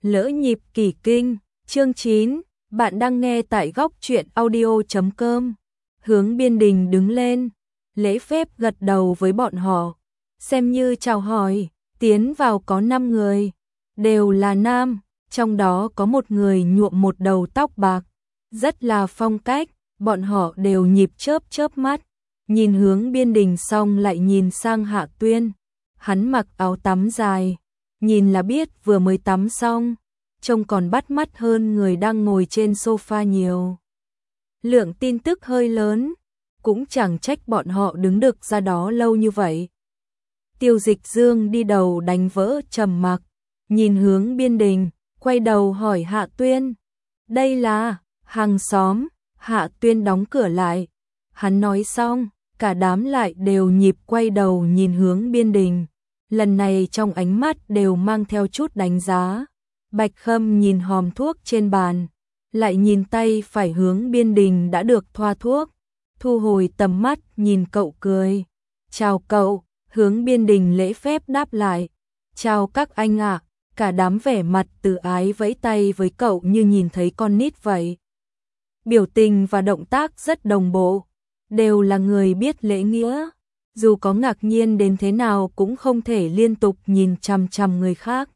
Lỡ nhịp kỳ kinh, chương 9, bạn đang nghe tại góc truyện audio.com. Hướng Biên Đình đứng lên, lễ phép gật đầu với bọn họ, xem như chào hỏi. Tiến vào có 5 người, đều là nam, trong đó có một người nhuộm một đầu tóc bạc, rất là phong cách. Bọn họ đều nhịp chớp mắt, nhìn Hướng Biên Đình xong lại nhìn sang Hạ Tuyên. Hắn mặc áo tắm dài, nhìn là biết vừa mới tắm xong, trông còn bắt mắt hơn người đang ngồi trên sofa nhiều. Lượng tin tức hơi lớn, cũng chẳng trách bọn họ đứng được ra đó lâu như vậy. Tiêu Dịch Dương đi đầu đánh vỡ trầm mặc, nhìn Hướng Biên Đình, quay đầu hỏi Hạ Tuyên. Đây là hàng xóm. Hạ Tuyên đóng cửa lại. Hắn nói xong, cả đám lại đều nhịp quay đầu nhìn Hướng Biên Đình. Lần này trong ánh mắt đều mang theo chút đánh giá. Bạch Khâm nhìn hòm thuốc trên bàn, lại nhìn tay phải Hướng Biên Đình đã được thoa thuốc, thu hồi tầm mắt nhìn cậu cười. Chào cậu. Hướng Biên Đình lễ phép đáp lại. Chào các anh ạ. Cả đám vẻ mặt từ ái vẫy tay với cậu như nhìn thấy con nít vậy. Biểu tình và động tác rất đồng bộ, đều là người biết lễ nghĩa. Dù có ngạc nhiên đến thế nào cũng không thể liên tục nhìn chằm chằm người khác.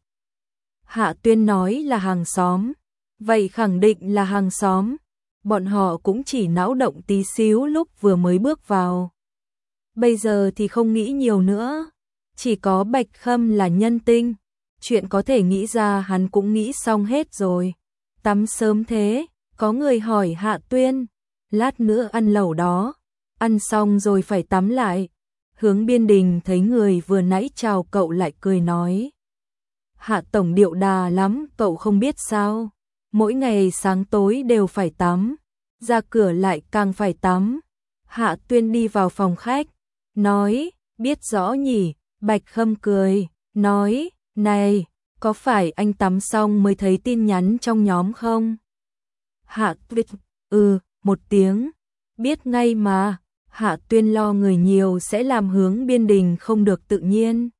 Hạ Tuyên nói là hàng xóm, vậy khẳng định là hàng xóm. Bọn họ cũng chỉ náo động tí xíu lúc vừa mới bước vào. Bây giờ thì không nghĩ nhiều nữa, chỉ có Bạch Khâm là nhân tinh. Chuyện có thể nghĩ ra hắn cũng nghĩ xong hết rồi. Tắm sớm thế? Có người hỏi Hạ Tuyên. Lát nữa ăn lẩu đó, ăn xong rồi phải tắm lại. Hướng Biên Đình thấy người vừa nãy chào cậu lại cười nói. Hạ tổng điệu đà lắm, cậu không biết sao? Mỗi ngày sáng tối đều phải tắm, ra cửa lại càng phải tắm. Hạ Tuyên đi vào phòng khách, nói, biết rõ nhỉ. Bạch Khâm cười, nói, này, có phải anh tắm xong mới thấy tin nhắn trong nhóm không? Hạ Tuyên, một tiếng, biết ngay mà. Hạ Tuyên lo người nhiều sẽ làm Hướng Biên Đình không được tự nhiên.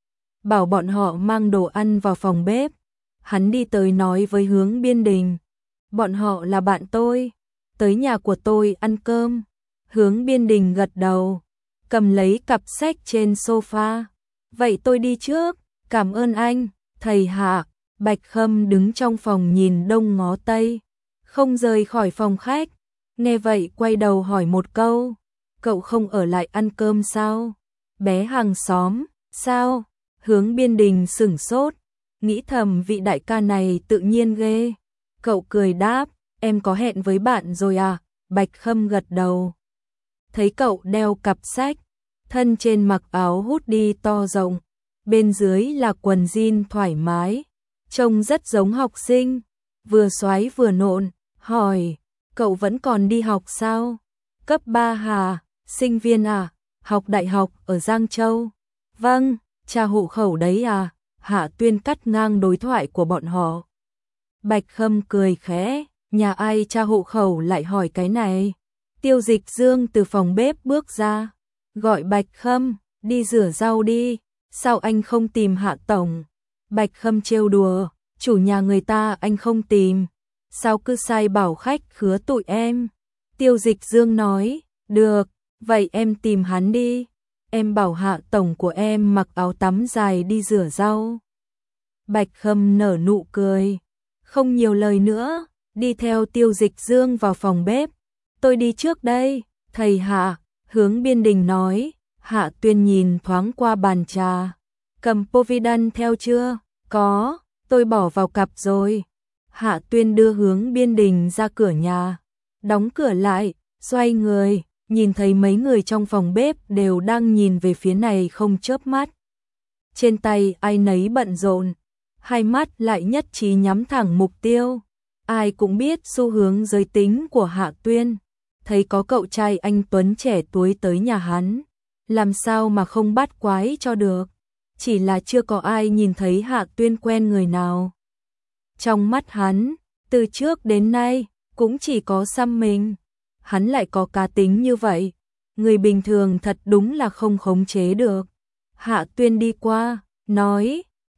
Bảo bọn họ mang đồ ăn vào phòng bếp. Hắn đi tới nói với Hướng Biên Đình. Bọn họ là bạn tôi, tới nhà của tôi ăn cơm. Hướng Biên Đình gật đầu, cầm lấy cặp sách trên sofa. Vậy tôi đi trước, cảm ơn anh, thầy Hạ. Bạch Khâm đứng trong phòng nhìn đông ngó tây, không rời khỏi phòng khách. Nghe vậy quay đầu hỏi một câu, cậu không ở lại ăn cơm sao? Bé hàng xóm, sao? Hướng Biên Đình sửng sốt, nghĩ thầm vị đại ca này tự nhiên ghê. Cậu cười đáp, em có hẹn với bạn rồi à? Bạch Khâm gật đầu. Thấy cậu đeo cặp sách, thân trên mặc áo hoodie to rộng, bên dưới là quần jean thoải mái, trông rất giống học sinh, vừa xoái vừa nộn, hỏi, cậu vẫn còn đi học sao? Cấp 3 hả? Sinh viên à? Học đại học ở Giang Châu? Vâng, tra hộ khẩu đấy à? Hạ Tuyên cắt ngang đối thoại của bọn họ. Bạch Khâm cười khẽ, nhà ai tra hộ khẩu lại hỏi cái này? Tiêu Dịch Dương từ phòng bếp bước ra, gọi Bạch Khâm, đi rửa rau đi, sao anh không tìm Hạ tổng? Bạch Khâm trêu đùa, chủ nhà người ta anh không tìm, sao cứ sai bảo khách khứa tụi em? Tiêu Dịch Dương nói, được, vậy em tìm hắn đi, em bảo Hạ tổng của em mặc áo tắm dài đi rửa rau. Bạch Khâm nở nụ cười, không nhiều lời nữa, đi theo Tiêu Dịch Dương vào phòng bếp. Tôi đi trước đây, thầy Hạ. Hướng Biên Đình nói. Hạ Tuyên nhìn thoáng qua bàn trà, cầm Povidone theo chưa? Có, tôi bỏ vào cặp rồi. Hạ Tuyên đưa Hướng Biên Đình ra cửa nhà, đóng cửa lại, xoay người, nhìn thấy mấy người trong phòng bếp đều đang nhìn về phía này không chớp mắt. Trên tay ai nấy bận rộn, hai mắt lại nhất trí nhắm thẳng mục tiêu. Ai cũng biết xu hướng giới tính của Hạ Tuyên, thấy có cậu trai anh tuấn trẻ tuổi tới nhà hắn, làm sao mà không bắt quái cho được. Chỉ là chưa có ai nhìn thấy Hạ Tuyên quen người nào. Trong mắt hắn, từ trước đến nay, cũng chỉ có xăm mình. Hắn lại có cá tính như vậy, người bình thường thật đúng là không khống chế được. Hạ Tuyên đi qua, nói,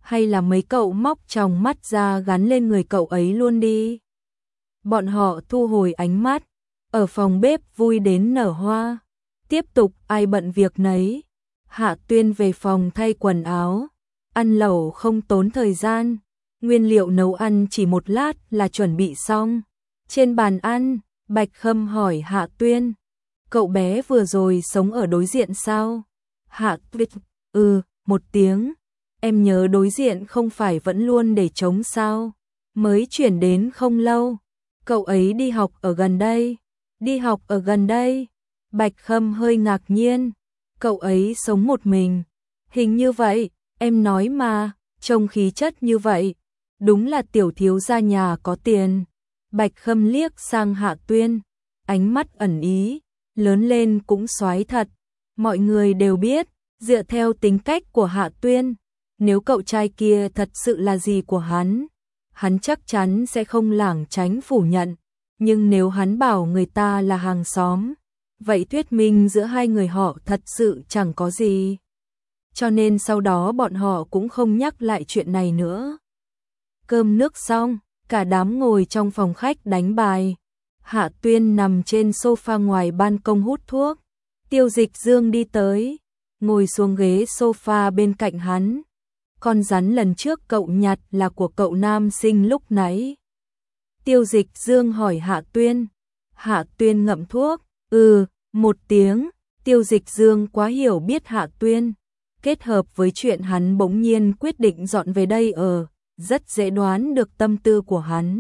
hay là mấy cậu móc tròng mắt ra gắn lên người cậu ấy luôn đi. Bọn họ thu hồi ánh mắt, ở phòng bếp vui đến nở hoa, tiếp tục ai bận việc nấy. Hạ Tuyên về phòng thay quần áo, ăn lẩu không tốn thời gian, nguyên liệu nấu ăn chỉ một lát là chuẩn bị xong. Trên bàn ăn, Bạch Khâm hỏi Hạ Tuyên, cậu bé vừa rồi sống ở đối diện sao? Hạ Tuyên, một tiếng, em nhớ đối diện không phải vẫn luôn để trống sao? Mới chuyển đến không lâu, cậu ấy đi học ở gần đây. Đi học ở gần đây? Bạch Khâm hơi ngạc nhiên, cậu ấy sống một mình. Hình như vậy, em nói mà, trông khí chất như vậy, đúng là tiểu thiếu gia nhà có tiền. Bạch Khâm liếc sang Hạ Tuyên, ánh mắt ẩn ý, lớn lên cũng soái thật. Mọi người đều biết, dựa theo tính cách của Hạ Tuyên, nếu cậu trai kia thật sự là gì của hắn chắc chắn sẽ không lảng tránh phủ nhận. Nhưng nếu hắn bảo người ta là hàng xóm, vậy thuyết minh giữa hai người họ thật sự chẳng có gì. Cho nên sau đó bọn họ cũng không nhắc lại chuyện này nữa. Cơm nước xong, cả đám ngồi trong phòng khách đánh bài. Hạ Tuyên nằm trên sofa ngoài ban công hút thuốc. Tiêu Dịch Dương đi tới, ngồi xuống ghế sofa bên cạnh hắn. Con rắn lần trước cậu nhặt là của cậu nam sinh lúc nãy. Tiêu Dịch Dương hỏi Hạ Tuyên. Hạ Tuyên ngậm thuốc, một tiếng. Tiêu Dịch Dương quá hiểu biết Hạ Tuyên, kết hợp với chuyện hắn bỗng nhiên quyết định dọn về đây ở, rất dễ đoán được tâm tư của hắn.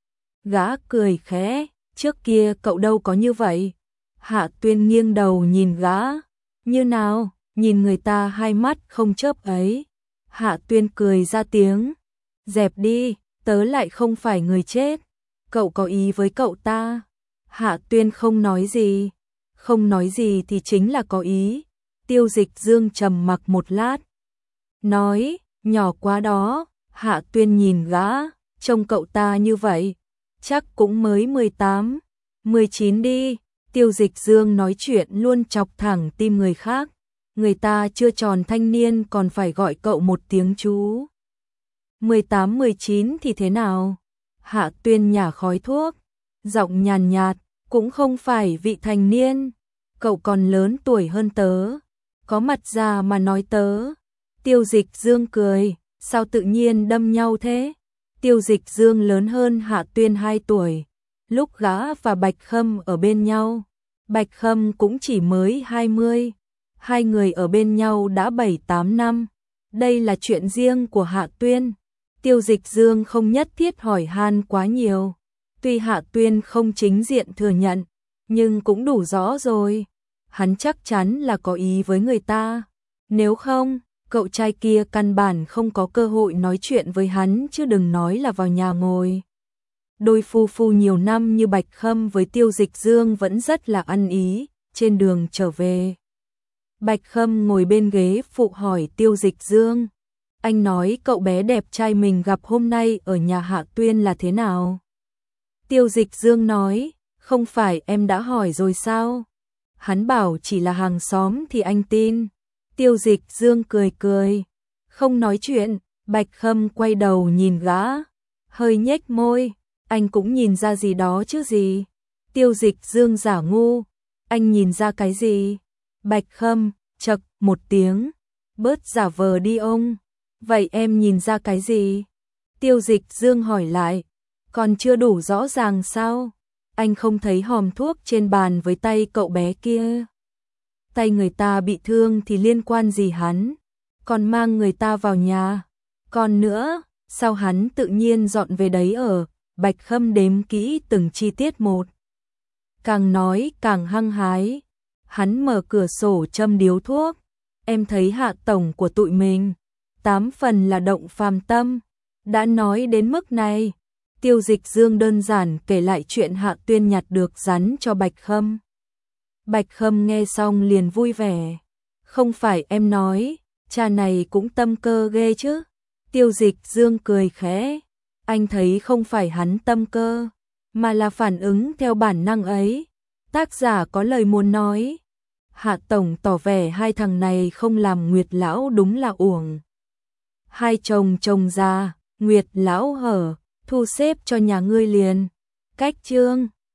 Gã cười khẽ, trước kia cậu đâu có như vậy. Hạ Tuyên nghiêng đầu nhìn gã, như nào, nhìn người ta hai mắt không chớp ấy. Hạ Tuyên cười ra tiếng, dẹp đi, tớ lại không phải người chết. Cậu có ý với cậu ta? Hạ Tuyên không nói gì. Không nói gì thì chính là có ý. Tiêu Dịch Dương trầm mặc một lát, nói, nhỏ quá đó. Hạ Tuyên nhìn gã, trông cậu ta như vậy, chắc cũng mới 18, 19 đi. Tiêu Dịch Dương nói chuyện luôn chọc thẳng tim người khác. Người ta chưa tròn thanh niên còn phải gọi cậu một tiếng chú. 18, 19 thì thế nào? Hạ Tuyên nhả khói thuốc, giọng nhàn nhạt, cũng không phải vị thành niên. Cậu còn lớn tuổi hơn tớ, có mặt ra mà nói tớ. Tiêu Dịch Dương cười, sao tự nhiên đâm nhau thế? Tiêu Dịch Dương lớn hơn Hạ Tuyên 2 tuổi. Lúc gã và Bạch Khâm ở bên nhau, Bạch Khâm cũng chỉ mới 20. Hai người ở bên nhau đã 7-8 năm. Đây là chuyện riêng của Hạ Tuyên. Tiêu Dịch Dương không nhất thiết hỏi han quá nhiều. Tuy Hạ Tuyên không chính diện thừa nhận, nhưng cũng đủ rõ rồi. Hắn chắc chắn là có ý với người ta. Nếu không, cậu trai kia căn bản không có cơ hội nói chuyện với hắn, chứ đừng nói là vào nhà ngồi. Đôi phu phu nhiều năm như Bạch Khâm với Tiêu Dịch Dương vẫn rất là ăn ý. Trên đường trở về, Bạch Khâm ngồi bên ghế phụ hỏi Tiêu Dịch Dương, anh nói cậu bé đẹp trai mình gặp hôm nay ở nhà Hạ Tuyên là thế nào? Tiêu Dịch Dương nói, không phải em đã hỏi rồi sao? Hắn bảo chỉ là hàng xóm thì anh tin. Tiêu Dịch Dương cười cười, không nói chuyện. Bạch Khâm quay đầu nhìn gã, hơi nhếch môi, anh cũng nhìn ra gì đó chứ gì? Tiêu Dịch Dương giả ngu, anh nhìn ra cái gì? Bạch Khâm chậc một tiếng, bớt giả vờ đi ông. Vậy em nhìn ra cái gì? Tiêu Dịch Dương hỏi lại, còn chưa đủ rõ ràng sao? Anh không thấy hòm thuốc trên bàn với tay cậu bé kia? Tay người ta bị thương thì liên quan gì hắn? Còn mang người ta vào nhà. Còn nữa, sao hắn tự nhiên dọn về đấy ở? Bạch Khâm đếm kỹ từng chi tiết một. Càng nói càng hăng hái. Hắn mở cửa sổ châm điếu thuốc. Em thấy Hạ tổng của tụi mình 8 phần là động phàm tâm. Đã nói đến mức này, Tiêu Dịch Dương đơn giản kể lại chuyện Hạ Tuyên nhặt được rắn cho Bạch Khâm. Bạch Khâm nghe xong liền vui vẻ. Không phải em nói, cha này cũng tâm cơ ghê chứ? Tiêu Dịch Dương cười khẽ. Anh thấy không phải hắn tâm cơ, mà là phản ứng theo bản năng ấy. Tác giả có lời muốn nói. Hạ tổng tỏ vẻ hai thằng này không làm Nguyệt lão đúng là uổng. hai chồng chồng già, Nguyệt lão hở, thu xếp cho nhà ngươi liền. Cách chương